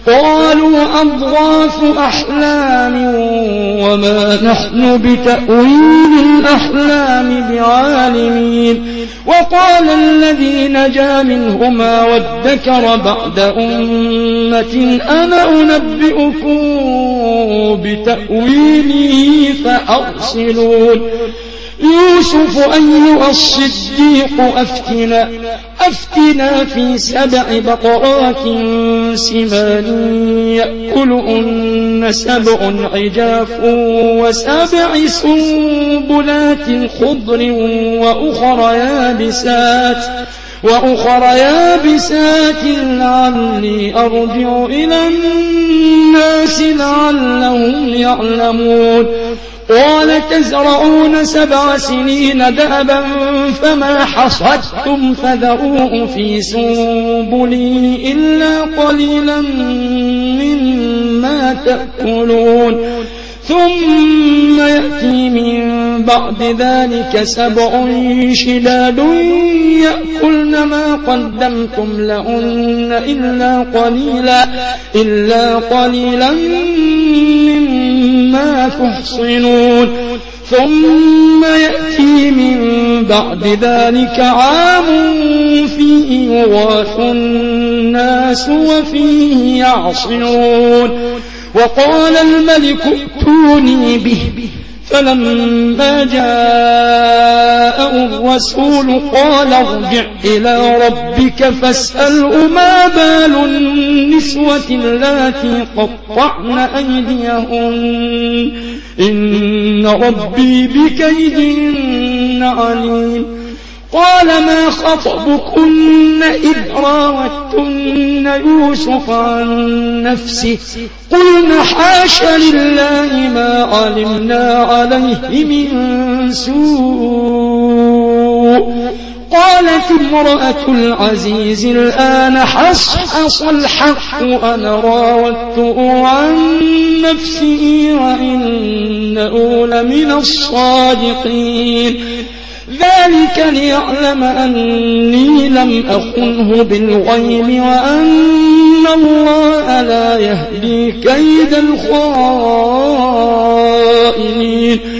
قالوا أضغاث أحلام وما نحن بتأويل الأحلام بعالمين. وقال الذي نجا منهما وادكر بعد أمة أنا أنبئكم بتأويله فأرسلون. يوسف أيها الصديق أفتنا في 7 بقرات سمان يأكلهن 7 عجاف و7 سنبلات خضر وأخر يابسات لعلي أرجع إلى الناس لعلهم يعلمون. قال تزرعون 7 سنين دأبا فما حصدتم فذروه في سنبله إلا قليلا مما تأكلون. ثم يأتي من بعد ذلك 7 شداد يأكلن ما قدمتم لهن إلا قليلا مما تحصنون. ثم يأتي من بعد ذلك عام فيه يغاث الناس وفيه يعصرون. وقال الملك ائتوني به فلما جاءه الرسول قال ارجع إلى ربك فاسأله ما بال النسوة اللاتي قطعن أيديهن إن ربي بكيدهن عليم. قال ما خطبكن إذ راوتن يوسف عن نفسه قلن حاش لله ما علمنا عليه من سوء. قالت امرأة العزيز الآن حصحص الحق أنا راودته عن نفسه وإنه لمن الصادقين. ذلك ليعلم أني لم أخنه بالغيب وأن الله لا يهدي كيد الخائنين.